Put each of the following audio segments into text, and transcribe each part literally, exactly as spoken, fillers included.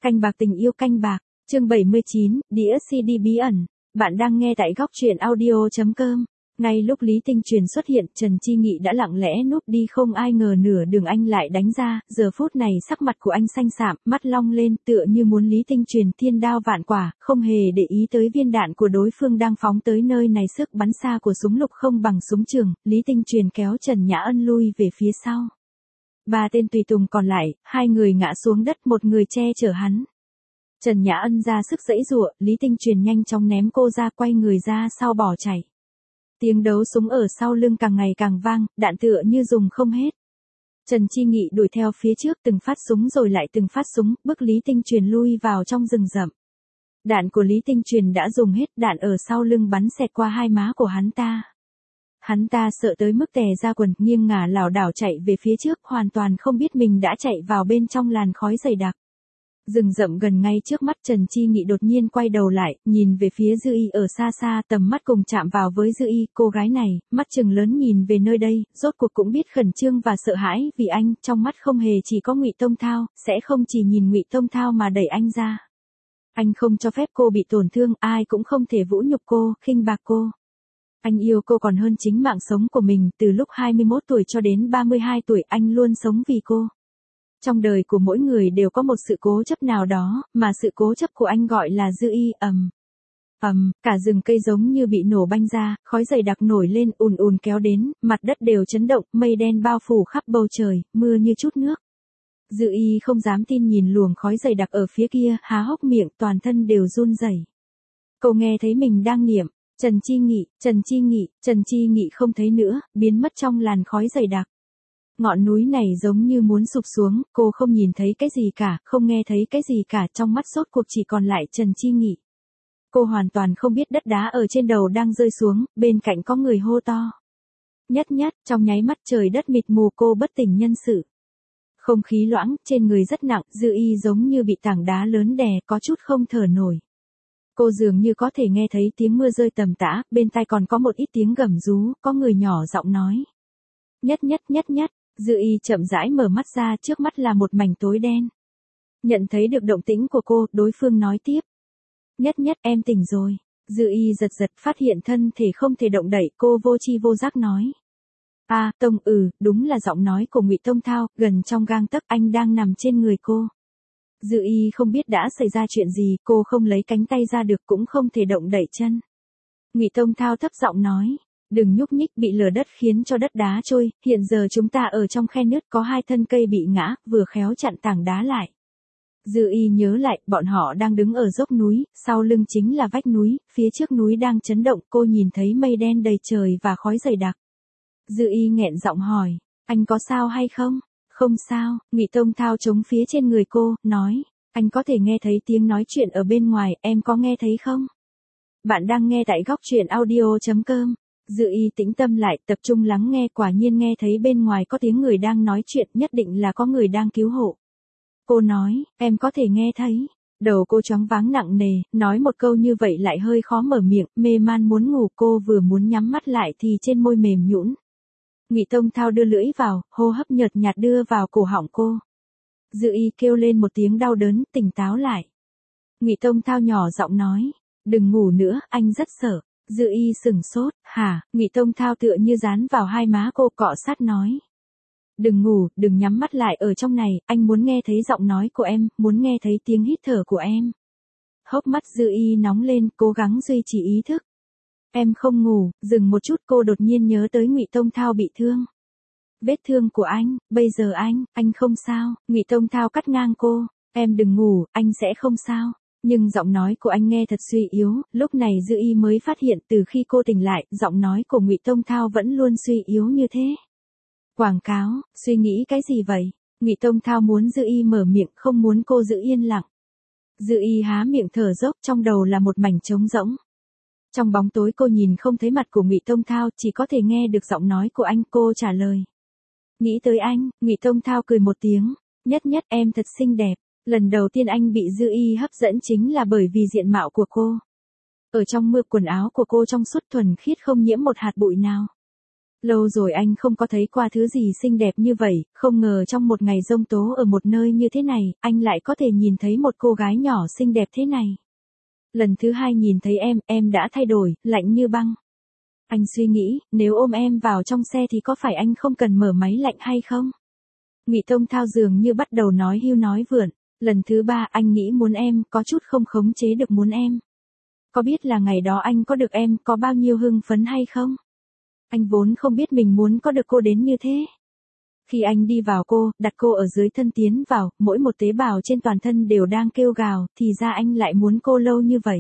Canh bạc tình yêu canh bạc, chương bảy mươi chín, đĩa xê đê bí ẩn. Bạn đang nghe tại góc truyện audio chấm com. Ngay lúc Lý Tinh Truyền xuất hiện, Trần Chi Nghị đã lặng lẽ núp đi, không ai ngờ nửa đường anh lại đánh ra. Giờ phút này sắc mặt của anh xanh xạm, mắt long lên, tựa như muốn Lý Tinh Truyền thiên đao vạn quả, không hề để ý tới viên đạn của đối phương đang phóng tới nơi này. Sức bắn xa của súng lục không bằng súng trường. Lý Tinh Truyền kéo Trần Nhã Ân lui về phía sau. Ba tên tùy tùng còn lại, hai người ngã xuống đất, một người che chở hắn. Trần Nhã Ân ra sức giãy giụa, Lý Tinh Truyền nhanh chóng ném cô ra, quay người ra sau bỏ chạy. Tiếng đấu súng ở sau lưng càng ngày càng vang, đạn tựa như dùng không hết. Trần Chi Nghị đuổi theo phía trước, từng phát súng rồi lại từng phát súng, bức Lý Tinh Truyền lui vào trong rừng rậm. Đạn của Lý Tinh Truyền đã dùng hết, đạn ở sau lưng bắn xẹt qua hai má của hắn ta. Hắn ta sợ tới mức tè ra quần, nghiêng ngả lảo đảo chạy về phía trước, hoàn toàn không biết mình đã chạy vào bên trong làn khói dày đặc. Rừng rậm gần ngay trước mắt, Trần Chi Nghị đột nhiên quay đầu lại, nhìn về phía Dư Y ở xa xa, tầm mắt cùng chạm vào với Dư Y. Cô gái này, mắt trừng lớn nhìn về nơi đây, rốt cuộc cũng biết khẩn trương và sợ hãi vì anh, trong mắt không hề chỉ có Ngụy Tông Thao, sẽ không chỉ nhìn Ngụy Tông Thao mà đẩy anh ra. Anh không cho phép cô bị tổn thương, ai cũng không thể vũ nhục cô, khinh bạc cô. Anh yêu cô còn hơn chính mạng sống của mình, từ lúc hai mươi mốt tuổi cho đến ba mươi hai tuổi anh luôn sống vì cô. Trong đời của mỗi người đều có một sự cố chấp nào đó, mà sự cố chấp của anh gọi là Dư Y. ầm ầm, cả rừng cây giống như bị nổ banh ra, khói dày đặc nổi lên, ùn ùn kéo đến, mặt đất đều chấn động, mây đen bao phủ khắp bầu trời, mưa như chút nước. Dư Y không dám tin nhìn luồng khói dày đặc ở phía kia, há hốc miệng, toàn thân đều run rẩy. Cô nghe thấy mình đang niệm Trần Chi Nghị, Trần Chi Nghị, Trần Chi Nghị không thấy nữa, biến mất trong làn khói dày đặc. Ngọn núi này giống như muốn sụp xuống, cô không nhìn thấy cái gì cả, không nghe thấy cái gì cả, trong mắt rốt cuộc chỉ còn lại Trần Chi Nghị. Cô hoàn toàn không biết đất đá ở trên đầu đang rơi xuống, bên cạnh có người hô to. Nhất nhất, trong nháy mắt trời đất mịt mù, cô bất tỉnh nhân sự. Không khí loãng, trên người rất nặng, Dư Y giống như bị tảng đá lớn đè, có chút không thở nổi. Cô dường như có thể nghe thấy tiếng mưa rơi tầm tã, bên tai còn có một ít tiếng gầm rú, có người nhỏ giọng nói. Nhất nhất nhất nhất, Dư Y chậm rãi mở mắt ra, trước mắt là một mảnh tối đen. Nhận thấy được động tĩnh của cô, đối phương nói tiếp. Nhất nhất, em tỉnh rồi. Dư Y giật giật, phát hiện thân thể không thể động đậy, cô vô tri vô giác nói. À, Tông, ừ, đúng là giọng nói của Ngụy Tông Thao, gần trong gang tấc, anh đang nằm trên người cô. Dư Y không biết đã xảy ra chuyện gì, cô không lấy cánh tay ra được, cũng không thể động đẩy chân. Ngụy Tông Thao thấp giọng nói, đừng nhúc nhích, bị lở đất khiến cho đất đá trôi, hiện giờ chúng ta ở trong khe nứt, có hai thân cây bị ngã, vừa khéo chặn tảng đá lại. Dư Y nhớ lại, bọn họ đang đứng ở dốc núi, sau lưng chính là vách núi, phía trước núi đang chấn động, cô nhìn thấy mây đen đầy trời và khói dày đặc. Dư Y nghẹn giọng hỏi, anh có sao hay không? Không sao, Ngụy Tông Thao chống phía trên người cô, nói, anh có thể nghe thấy tiếng nói chuyện ở bên ngoài, em có nghe thấy không? Bạn đang nghe tại góc truyện audio chấm com. Dư Y tĩnh tâm lại, tập trung lắng nghe, quả nhiên nghe thấy bên ngoài có tiếng người đang nói chuyện, nhất định là có người đang cứu hộ. Cô nói, em có thể nghe thấy. Đầu cô choáng váng nặng nề, nói một câu như vậy lại hơi khó mở miệng, mê man muốn ngủ, cô vừa muốn nhắm mắt lại thì trên môi mềm nhũn. Ngụy Tông Thao đưa lưỡi vào, hô hấp nhợt nhạt đưa vào cổ họng cô. Dư Y kêu lên một tiếng đau đớn, tỉnh táo lại. Ngụy Tông Thao nhỏ giọng nói, đừng ngủ nữa, anh rất sợ. Dư Y sửng sốt, hả? Ngụy Tông Thao tựa như dán vào hai má cô, cọ sát nói. Đừng ngủ, đừng nhắm mắt lại ở trong này, anh muốn nghe thấy giọng nói của em, muốn nghe thấy tiếng hít thở của em. Hốc mắt Dư Y nóng lên, cố gắng duy trì ý thức. Em không ngủ, dừng một chút, cô đột nhiên nhớ tới Ngụy Tông Thao bị thương. Vết thương của anh, bây giờ anh, anh không sao. Ngụy Tông Thao cắt ngang cô, em đừng ngủ, anh sẽ không sao. Nhưng giọng nói của anh nghe thật suy yếu, lúc này Dư Y mới phát hiện từ khi cô tỉnh lại, giọng nói của Ngụy Tông Thao vẫn luôn suy yếu như thế. Quảng cáo, suy nghĩ cái gì vậy? Ngụy Tông Thao muốn Dư Y mở miệng, không muốn cô giữ yên lặng. Dư Y há miệng thở dốc, trong đầu là một mảnh trống rỗng. Trong bóng tối cô nhìn không thấy mặt của Ngụy Tông Thao, chỉ có thể nghe được giọng nói của anh, cô trả lời. Nghĩ tới anh, Ngụy Tông Thao cười một tiếng, nhất nhất, em thật xinh đẹp. Lần đầu tiên anh bị Dư Y hấp dẫn chính là bởi vì diện mạo của cô. Ở trong mưa, quần áo của cô trong suốt thuần khiết không nhiễm một hạt bụi nào. Lâu rồi anh không có thấy qua thứ gì xinh đẹp như vậy, không ngờ trong một ngày giông tố ở một nơi như thế này, anh lại có thể nhìn thấy một cô gái nhỏ xinh đẹp thế này. Lần thứ hai nhìn thấy em, em đã thay đổi, lạnh như băng. Anh suy nghĩ, nếu ôm em vào trong xe thì có phải anh không cần mở máy lạnh hay không? Ngụy Tông Thao dường như bắt đầu nói hưu nói vượn. Lần thứ ba anh nghĩ muốn em, có chút không khống chế được muốn em. Có biết là ngày đó anh có được em, có bao nhiêu hưng phấn hay không? Anh vốn không biết mình muốn có được cô đến như thế. Khi anh đi vào cô, đặt cô ở dưới thân tiến vào, mỗi một tế bào trên toàn thân đều đang kêu gào, thì ra anh lại muốn cô lâu như vậy.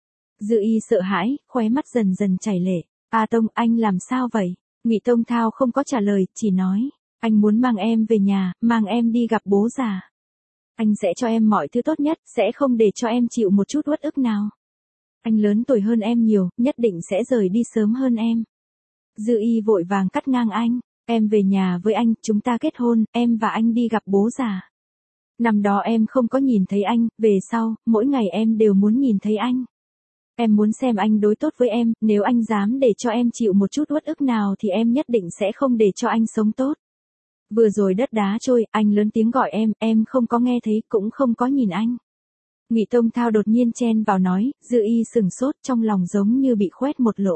Dư Y sợ hãi, khóe mắt dần dần chảy lệ. A Tông, anh làm sao vậy? Ngụy Tông Thao không có trả lời, chỉ nói, anh muốn mang em về nhà, mang em đi gặp bố già. Anh sẽ cho em mọi thứ tốt nhất, sẽ không để cho em chịu một chút uất ức nào. Anh lớn tuổi hơn em nhiều, nhất định sẽ rời đi sớm hơn em. Dư Y vội vàng cắt ngang anh, em về nhà với anh, chúng ta kết hôn, em và anh đi gặp bố già. Năm đó em không có nhìn thấy anh, về sau, mỗi ngày em đều muốn nhìn thấy anh. Em muốn xem anh đối tốt với em, nếu anh dám để cho em chịu một chút uất ức nào thì em nhất định sẽ không để cho anh sống tốt. Vừa rồi đất đá trôi, anh lớn tiếng gọi em, em không có nghe thấy, cũng không có nhìn anh. Ngụy Tông Thao đột nhiên chen vào nói, Dư Y sừng sốt, trong lòng giống như bị khoét một lỗ.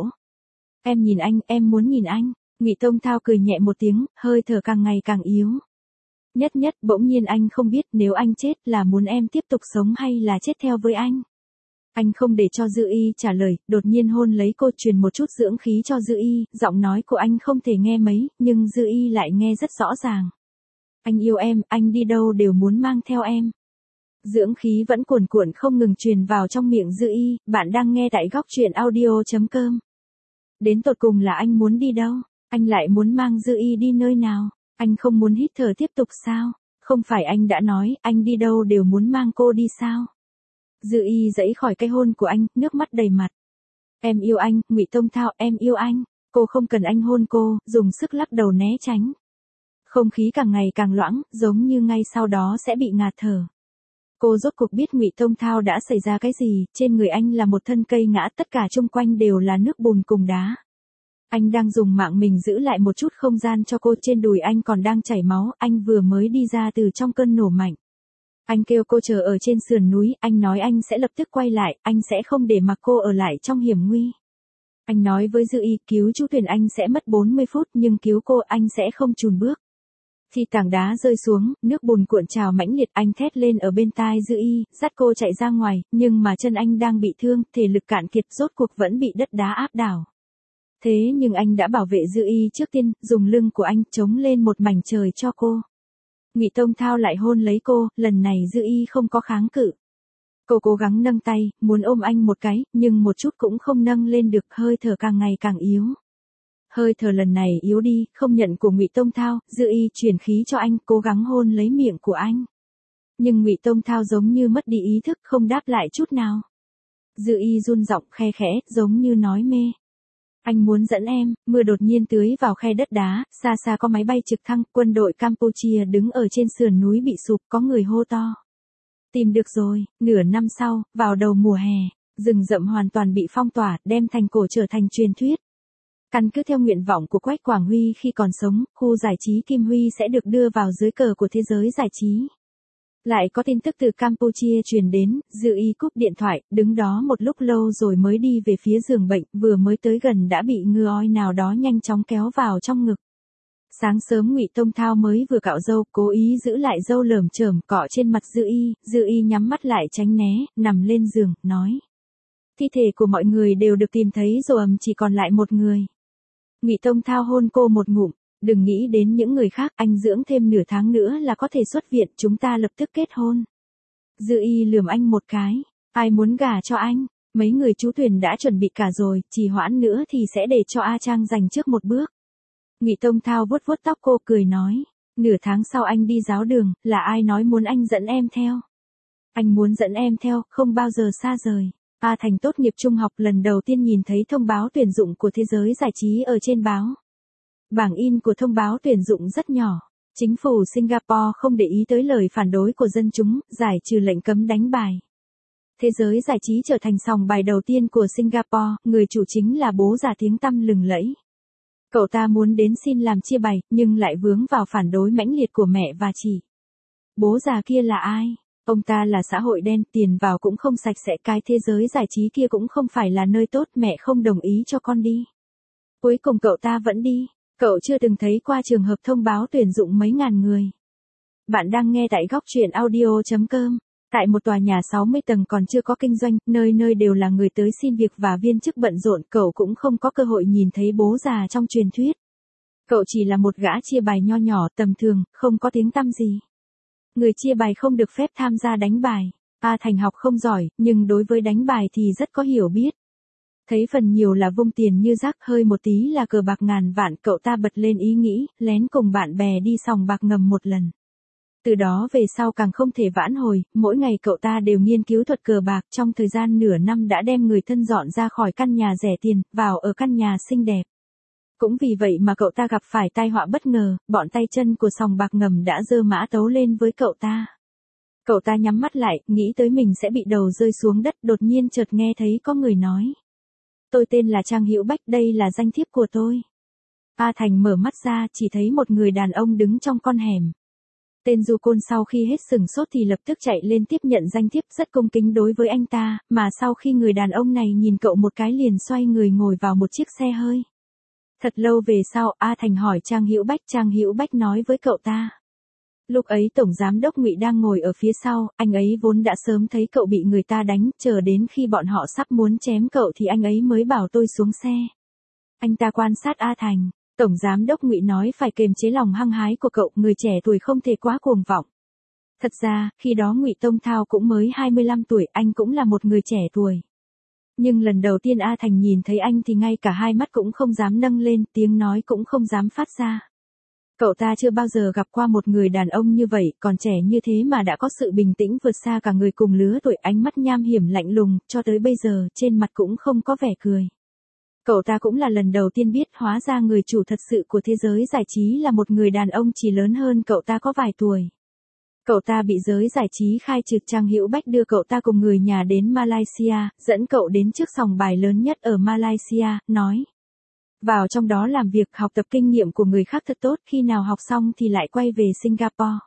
Em nhìn anh, em muốn nhìn anh. Ngụy Tông Thao cười nhẹ một tiếng, hơi thở càng ngày càng yếu. Nhất nhất, bỗng nhiên anh không biết nếu anh chết là muốn em tiếp tục sống hay là chết theo với anh. Anh không để cho Dư Y trả lời, đột nhiên hôn lấy cô, truyền một chút dưỡng khí cho Dư Y, giọng nói của anh không thể nghe mấy, nhưng Dư Y lại nghe rất rõ ràng. Anh yêu em, anh đi đâu đều muốn mang theo em. Dưỡng khí vẫn cuồn cuộn không ngừng truyền vào trong miệng Dư Y, bạn đang nghe tại góc truyện audio chấm com. Đến tột cùng là anh muốn đi đâu? Anh lại muốn mang Dư Y đi nơi nào? Anh không muốn hít thở tiếp tục sao? Không phải anh đã nói, anh đi đâu đều muốn mang cô đi sao? Dư Y giãy khỏi cái hôn của anh, nước mắt đầy mặt. Em yêu anh, Ngụy Tông Thao, em yêu anh. Cô không cần anh hôn cô, dùng sức lắc đầu né tránh. Không khí càng ngày càng loãng, giống như ngay sau đó sẽ bị ngạt thở. Cô rốt cuộc biết Ngụy Tông Thao đã xảy ra cái gì, trên người anh là một thân cây ngã, tất cả xung quanh đều là nước bùn cùng đá. Anh đang dùng mạng mình giữ lại một chút không gian cho cô, trên đùi anh còn đang chảy máu, anh vừa mới đi ra từ trong cơn nổ mạnh. Anh kêu cô chờ ở trên sườn núi, anh nói anh sẽ lập tức quay lại, anh sẽ không để mặc cô ở lại trong hiểm nguy. Anh nói với Dư Y, cứu Chu Tuyền anh sẽ mất bốn mươi phút, nhưng cứu cô anh sẽ không chùn bước. Khi tảng đá rơi xuống, nước bùn cuộn trào mãnh liệt, anh thét lên ở bên tai Dư Y, dắt cô chạy ra ngoài, nhưng mà chân anh đang bị thương, thể lực cạn kiệt, rốt cuộc vẫn bị đất đá áp đảo. Thế nhưng anh đã bảo vệ Dư Y trước tiên, dùng lưng của anh chống lên một mảnh trời cho cô. Ngụy Tông Thao lại hôn lấy cô, lần này Dư Y không có kháng cự. Cô cố gắng nâng tay, muốn ôm anh một cái, nhưng một chút cũng không nâng lên được, hơi thở càng ngày càng yếu. Hơi thở lần này yếu đi, không nhận của Ngụy Tông Thao, Dư Y truyền khí cho anh, cố gắng hôn lấy miệng của anh. Nhưng Ngụy Tông Thao giống như mất đi ý thức, không đáp lại chút nào. Dư Y run giọng khe khẽ, giống như nói mê. Anh muốn dẫn em, mưa đột nhiên tưới vào khe đất đá, xa xa có máy bay trực thăng, quân đội Campuchia đứng ở trên sườn núi bị sụp, có người hô to. Tìm được rồi, nửa năm sau, vào đầu mùa hè, rừng rậm hoàn toàn bị phong tỏa, đem thành cổ trở thành truyền thuyết. Căn cứ theo nguyện vọng của Quách Quảng Huy khi còn sống, khu giải trí Kim Huy sẽ được đưa vào dưới cờ của thế giới giải trí. Lại có tin tức từ Campuchia truyền đến, Dư Y cúp điện thoại, đứng đó một lúc lâu rồi mới đi về phía giường bệnh, vừa mới tới gần đã bị ngư oi nào đó nhanh chóng kéo vào trong ngực. Sáng sớm Ngụy Tông Thao mới vừa cạo râu, cố ý giữ lại râu lởm chởm cọ trên mặt Dư Y, Dư Y nhắm mắt lại tránh né, nằm lên giường, nói. Thi thể của mọi người đều được tìm thấy rồi, ầm chỉ còn lại một người. Ngụy Tông Thao hôn cô một ngụm, đừng nghĩ đến những người khác, anh dưỡng thêm nửa tháng nữa là có thể xuất viện, chúng ta lập tức kết hôn. Dư Y lườm anh một cái, ai muốn gả cho anh, mấy người chú Tuyền đã chuẩn bị cả rồi, trì hoãn nữa thì sẽ để cho A Trang giành trước một bước. Ngụy Tông Thao vuốt vuốt tóc cô cười nói, nửa tháng sau anh đi giáo đường, là ai nói muốn anh dẫn em theo? Anh muốn dẫn em theo, không bao giờ xa rời. A Thành tốt nghiệp trung học lần đầu tiên nhìn thấy thông báo tuyển dụng của thế giới giải trí ở trên báo. Bảng in của thông báo tuyển dụng rất nhỏ. Chính phủ Singapore không để ý tới lời phản đối của dân chúng, giải trừ lệnh cấm đánh bài. Thế giới giải trí trở thành sòng bài đầu tiên của Singapore, người chủ chính là bố già tiếng tăm lừng lẫy. Cậu ta muốn đến xin làm chia bày, nhưng lại vướng vào phản đối mãnh liệt của mẹ và chị. Bố già kia là ai? Ông ta là xã hội đen, tiền vào cũng không sạch sẽ, cái thế giới giải trí kia cũng không phải là nơi tốt, mẹ không đồng ý cho con đi. Cuối cùng cậu ta vẫn đi. Cậu chưa từng thấy qua trường hợp thông báo tuyển dụng mấy ngàn người. Bạn đang nghe tại góc truyện audio chấm com. Tại một tòa nhà sáu mươi tầng còn chưa có kinh doanh, nơi nơi đều là người tới xin việc và viên chức bận rộn, cậu cũng không có cơ hội nhìn thấy bố già trong truyền thuyết. Cậu chỉ là một gã chia bài nho nhỏ tầm thường, không có tiếng tăm gì. Người chia bài không được phép tham gia đánh bài. A Thành học không giỏi, nhưng đối với đánh bài thì rất có hiểu biết. Thấy phần nhiều là vung tiền như rác, hơi một tí là cờ bạc ngàn vạn, cậu ta bật lên ý nghĩ, lén cùng bạn bè đi sòng bạc ngầm một lần. Từ đó về sau càng không thể vãn hồi, mỗi ngày cậu ta đều nghiên cứu thuật cờ bạc, trong thời gian nửa năm đã đem người thân dọn ra khỏi căn nhà rẻ tiền, vào ở căn nhà xinh đẹp. Cũng vì vậy mà cậu ta gặp phải tai họa bất ngờ, bọn tay chân của sòng bạc ngầm đã giơ mã tấu lên với cậu ta. Cậu ta nhắm mắt lại, nghĩ tới mình sẽ bị đầu rơi xuống đất, đột nhiên chợt nghe thấy có người nói. Tôi tên là Trang Hữu Bách, đây là danh thiếp của tôi. A Thành mở mắt ra, chỉ thấy một người đàn ông đứng trong con hẻm. Tên du côn sau khi hết sừng sốt thì lập tức chạy lên tiếp nhận danh thiếp, rất cung kính đối với anh ta, mà sau khi người đàn ông này nhìn cậu một cái liền xoay người ngồi vào một chiếc xe hơi. Thật lâu về sau, A Thành hỏi Trang Hữu Bách, Trang Hữu Bách nói với cậu ta. Lúc ấy Tổng Giám Đốc Ngụy đang ngồi ở phía sau, anh ấy vốn đã sớm thấy cậu bị người ta đánh, chờ đến khi bọn họ sắp muốn chém cậu thì anh ấy mới bảo tôi xuống xe. Anh ta quan sát A Thành. Tổng Giám Đốc Ngụy nói phải kiềm chế lòng hăng hái của cậu, người trẻ tuổi không thể quá cuồng vọng. Thật ra, khi đó Ngụy Tông Thao cũng mới hai mươi lăm tuổi, anh cũng là một người trẻ tuổi. Nhưng lần đầu tiên A Thành nhìn thấy anh thì ngay cả hai mắt cũng không dám nâng lên, tiếng nói cũng không dám phát ra. Cậu ta chưa bao giờ gặp qua một người đàn ông như vậy, còn trẻ như thế mà đã có sự bình tĩnh vượt xa cả người cùng lứa tuổi, ánh mắt nham hiểm lạnh lùng, cho tới bây giờ, trên mặt cũng không có vẻ cười. Cậu ta cũng là lần đầu tiên biết hóa ra người chủ thật sự của thế giới giải trí là một người đàn ông chỉ lớn hơn cậu ta có vài tuổi. Cậu ta bị giới giải trí khai trừ. Trang Hữu Bách đưa cậu ta cùng người nhà đến Malaysia, dẫn cậu đến trước sòng bài lớn nhất ở Malaysia, nói. Vào trong đó làm việc, học tập kinh nghiệm của người khác thật tốt, khi nào học xong thì lại quay về Singapore.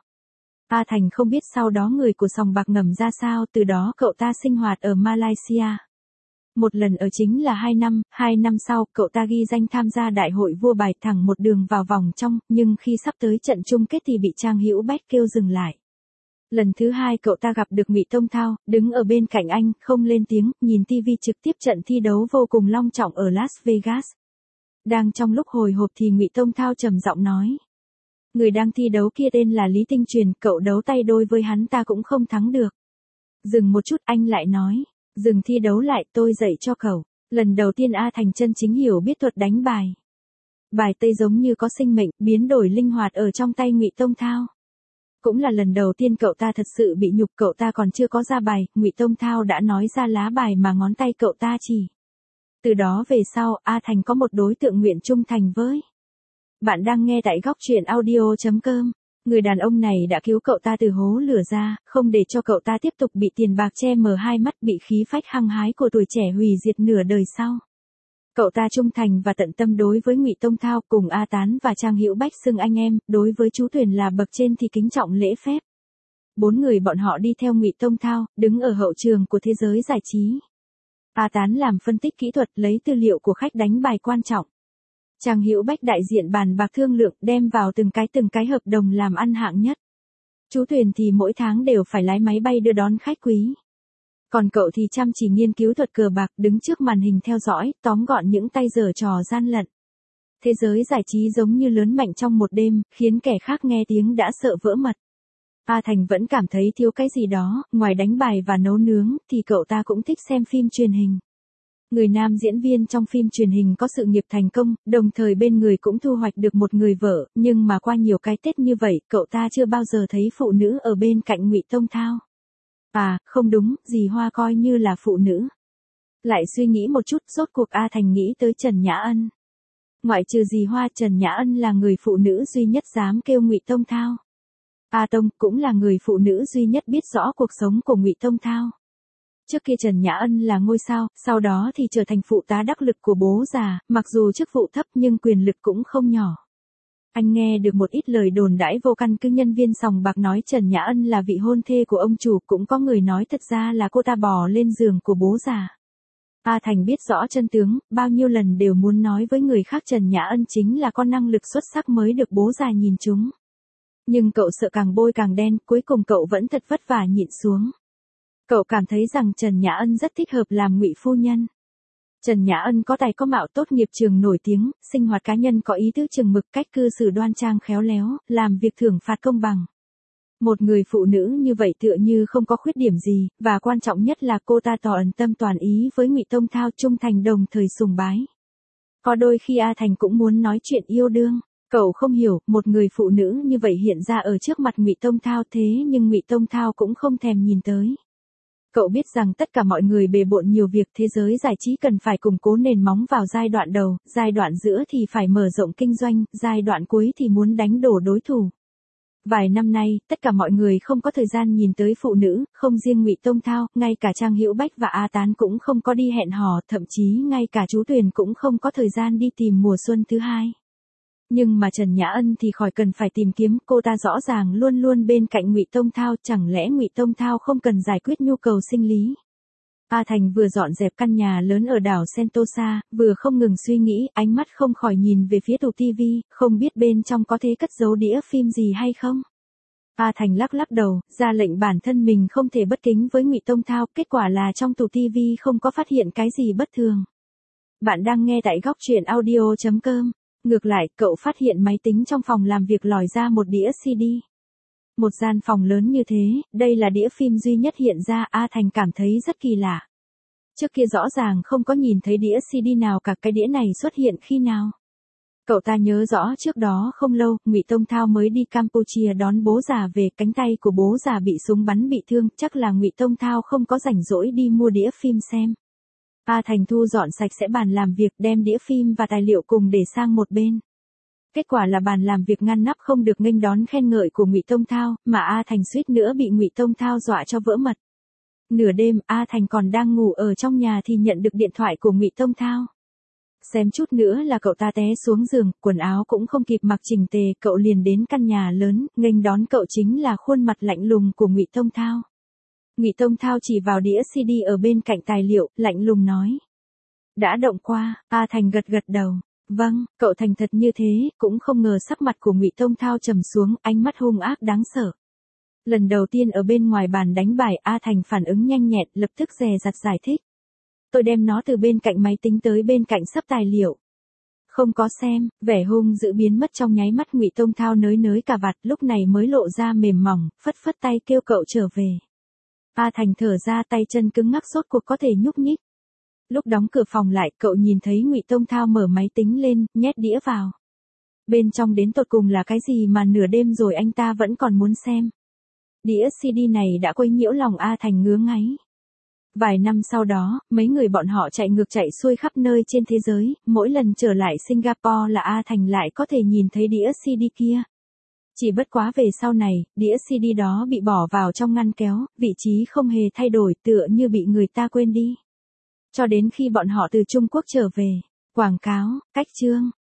A Thành không biết sau đó người của sòng bạc ngầm ra sao, từ đó cậu ta sinh hoạt ở Malaysia. Một lần ở chính là hai năm, hai năm sau, cậu ta ghi danh tham gia đại hội vua bài thẳng một đường vào vòng trong, nhưng khi sắp tới trận chung kết thì bị Trang Hữu Bách kêu dừng lại. Lần thứ hai cậu ta gặp được Ngụy Tông Thao, đứng ở bên cạnh anh, không lên tiếng, nhìn ti vi trực tiếp trận thi đấu vô cùng long trọng ở Las Vegas. Đang trong lúc hồi hộp thì Ngụy Tông Thao trầm giọng nói. Người đang thi đấu kia tên là Lý Tinh Truyền, cậu đấu tay đôi với hắn ta cũng không thắng được. Dừng một chút, anh lại nói. Dừng thi đấu lại, tôi dạy cho cậu. Lần đầu tiên A Thành chân chính hiểu biết thuật đánh bài. Bài tây giống như có sinh mệnh, biến đổi linh hoạt ở trong tay Ngụy Tông Thao. Cũng là lần đầu tiên cậu ta thật sự bị nhục, cậu ta còn chưa có ra bài, Ngụy Tông Thao đã nói ra lá bài mà ngón tay cậu ta chỉ. Từ đó về sau, A Thành có một đối tượng nguyện trung thành với. Bạn đang nghe tại góc truyện audio chấm com. Người đàn ông này đã cứu cậu ta từ hố lửa ra, không để cho cậu ta tiếp tục bị tiền bạc che mờ hai mắt, bị khí phách hăng hái của tuổi trẻ hủy diệt nửa đời sau. Cậu ta trung thành và tận tâm đối với Ngụy Tông Thao, cùng A Tán và Trang Hữu Bách xưng anh em, đối với chú Tuyền là bậc trên thì kính trọng lễ phép. Bốn người bọn họ đi theo Ngụy Tông Thao, đứng ở hậu trường của thế giới giải trí. A Tán làm phân tích kỹ thuật, lấy tư liệu của khách đánh bài quan trọng. Trang Hữu Bách đại diện bàn bạc thương lượng, đem vào từng cái từng cái hợp đồng làm ăn hạng nhất. Chú Tuyền thì mỗi tháng đều phải lái máy bay đưa đón khách quý. Còn cậu thì chăm chỉ nghiên cứu thuật cờ bạc, đứng trước màn hình theo dõi, tóm gọn những tay giở trò gian lận. Thế giới giải trí giống như lớn mạnh trong một đêm, khiến kẻ khác nghe tiếng đã sợ vỡ mật. A Thành vẫn cảm thấy thiếu cái gì đó, ngoài đánh bài và nấu nướng, thì cậu ta cũng thích xem phim truyền hình. Người nam diễn viên trong phim truyền hình có sự nghiệp thành công, đồng thời bên người cũng thu hoạch được một người vợ, nhưng mà qua nhiều cái Tết như vậy, cậu ta chưa bao giờ thấy phụ nữ ở bên cạnh Ngụy Tông Thao. À, không đúng, dì Hoa coi như là phụ nữ. Lại suy nghĩ một chút, rốt cuộc A Thành nghĩ tới Trần Nhã Ân. Ngoại trừ dì Hoa, Trần Nhã Ân là người phụ nữ duy nhất dám kêu Ngụy Tông Thao. A Tông cũng là người phụ nữ duy nhất biết rõ cuộc sống của Ngụy Tông Thao. Trước kia Trần Nhã Ân là ngôi sao, sau đó thì trở thành phụ tá đắc lực của bố già, mặc dù chức vụ thấp nhưng quyền lực cũng không nhỏ. Anh nghe được một ít lời đồn đãi vô căn cứ, nhân viên sòng bạc nói Trần Nhã Ân là vị hôn thê của ông chủ, cũng có người nói thật ra là cô ta bò lên giường của bố già. A Thành biết rõ chân tướng, bao nhiêu lần đều muốn nói với người khác Trần Nhã Ân chính là con năng lực xuất sắc mới được bố già nhìn trúng. Nhưng cậu sợ càng bôi càng đen, cuối cùng cậu vẫn thật vất vả nhịn xuống. Cậu cảm thấy rằng Trần Nhã Ân rất thích hợp làm ngụy phu nhân. Trần Nhã Ân có tài có mạo, tốt nghiệp trường nổi tiếng, sinh hoạt cá nhân có ý thức chừng mực, cách cư xử đoan trang khéo léo, làm việc thưởng phạt công bằng. Một người phụ nữ như vậy tựa như không có khuyết điểm gì, và quan trọng nhất là cô ta tỏ ẩn tâm toàn ý với Ngụy Tông Thao, trung thành đồng thời sùng bái. Có đôi khi A Thành cũng muốn nói chuyện yêu đương. Cậu không hiểu, một người phụ nữ như vậy hiện ra ở trước mặt Ngụy Tông Thao, thế nhưng Ngụy Tông Thao cũng không thèm nhìn tới. Cậu biết rằng tất cả mọi người bề bộn nhiều việc, thế giới giải trí cần phải củng cố nền móng vào giai đoạn đầu, giai đoạn giữa thì phải mở rộng kinh doanh, giai đoạn cuối thì muốn đánh đổ đối thủ. Vài năm nay, tất cả mọi người không có thời gian nhìn tới phụ nữ, không riêng Ngụy Tông Thao, ngay cả Trang Hữu Bách và A Tán cũng không có đi hẹn hò, thậm chí ngay cả chú Tuyền cũng không có thời gian đi tìm mùa xuân thứ hai. Nhưng mà Trần Nhã Ân thì khỏi cần phải tìm kiếm, cô ta rõ ràng luôn luôn bên cạnh Ngụy Tông Thao, chẳng lẽ Ngụy Tông Thao không cần giải quyết nhu cầu sinh lý. A Thành vừa dọn dẹp căn nhà lớn ở đảo Sentosa, vừa không ngừng suy nghĩ, ánh mắt không khỏi nhìn về phía tủ tivi, không biết bên trong có thế cất giấu đĩa phim gì hay không. A Thành lắc lắc đầu, ra lệnh bản thân mình không thể bất kính với Ngụy Tông Thao, kết quả là trong tủ tivi không có phát hiện cái gì bất thường. Bạn đang nghe tại góc truyện audio chấm com. Ngược lại, cậu phát hiện máy tính trong phòng làm việc lòi ra một đĩa xê đê. Một gian phòng lớn như thế, đây là đĩa phim duy nhất hiện ra, A Thành cảm thấy rất kỳ lạ. Trước kia rõ ràng không có nhìn thấy đĩa xê đê nào cả, cái đĩa này xuất hiện khi nào? Cậu ta nhớ rõ trước đó không lâu, Ngụy Tông Thao mới đi Campuchia đón bố già về, cánh tay của bố già bị súng bắn bị thương, chắc là Ngụy Tông Thao không có rảnh rỗi đi mua đĩa phim xem. A Thành thu dọn sạch sẽ bàn làm việc, đem đĩa phim và tài liệu cùng để sang một bên. Kết quả là bàn làm việc ngăn nắp không được nghênh đón khen ngợi của Ngụy Tông Thao, mà A Thành suýt nữa bị Ngụy Tông Thao dọa cho vỡ mật. Nửa đêm, A Thành còn đang ngủ ở trong nhà thì nhận được điện thoại của Ngụy Tông Thao. Xém chút nữa là cậu ta té xuống giường, quần áo cũng không kịp mặc chỉnh tề, cậu liền đến căn nhà lớn, nghênh đón cậu chính là khuôn mặt lạnh lùng của Ngụy Tông Thao. Ngụy Tông Thao chỉ vào đĩa xê đê ở bên cạnh tài liệu, lạnh lùng nói. Đã động qua, A Thành gật gật đầu. Vâng, cậu thành thật như thế, cũng không ngờ sắc mặt của Ngụy Tông Thao trầm xuống, ánh mắt hung ác đáng sợ. Lần đầu tiên ở bên ngoài bàn đánh bài, A Thành phản ứng nhanh nhẹn, lập tức dè dặt giải thích. Tôi đem nó từ bên cạnh máy tính tới bên cạnh sấp tài liệu. Không có xem, vẻ hung dữ biến mất trong nháy mắt, Ngụy Tông Thao nới nới cà vạt, lúc này mới lộ ra mềm mỏng, phất phất tay kêu cậu trở về. A Thành thở ra, tay chân cứng ngắc sốt cuộc có thể nhúc nhích. Lúc đóng cửa phòng lại, cậu nhìn thấy Ngụy Tông Thao mở máy tính lên, nhét đĩa vào. Bên trong đến tột cùng là cái gì mà nửa đêm rồi anh ta vẫn còn muốn xem. Đĩa xê đê này đã quấy nhiễu lòng A Thành ngứa ngáy. Vài năm sau đó, mấy người bọn họ chạy ngược chạy xuôi khắp nơi trên thế giới, mỗi lần trở lại Singapore là A Thành lại có thể nhìn thấy đĩa xê đê kia. Chỉ bất quá về sau này, đĩa xê đê đó bị bỏ vào trong ngăn kéo, vị trí không hề thay đổi, tựa như bị người ta quên đi. Cho đến khi bọn họ từ Trung Quốc trở về. Quảng cáo, cách chương.